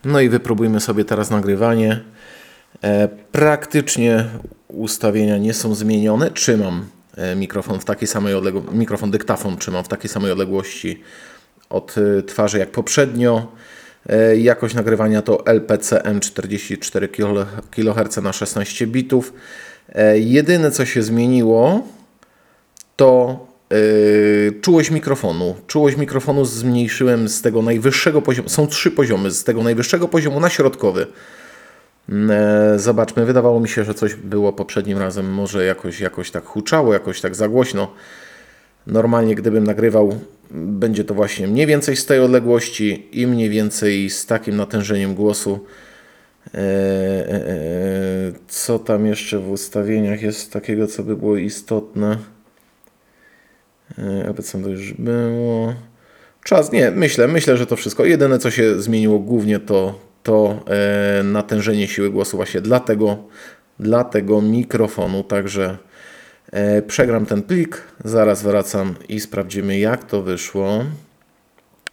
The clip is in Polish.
No i wypróbujmy sobie teraz nagrywanie. Praktycznie ustawienia nie są zmienione. Trzymam mikrofon w takiej samej odległości, dyktafon trzymam w takiej samej odległości od twarzy jak poprzednio. Jakość nagrywania to LPCM 44 kHz na 16 bitów. Jedyne co się zmieniło to czułość mikrofonu. Czułość mikrofonu zmniejszyłem z tego najwyższego poziomu. Są 3 poziomy, z tego najwyższego poziomu na środkowy. Zobaczmy, wydawało mi się, że coś było poprzednim razem, może jakoś tak huczało, jakoś tak za głośno. Normalnie gdybym nagrywał, będzie to właśnie mniej więcej z tej odległości i mniej więcej z takim natężeniem głosu. Co tam jeszcze w ustawieniach jest takiego, co by było istotne? Obecnie to już było. Czas, nie, myślę, że to wszystko. Jedyne co się zmieniło głównie to natężenie siły głosu właśnie dla tego mikrofonu. Także przegram ten plik, zaraz wracam i sprawdzimy jak to wyszło.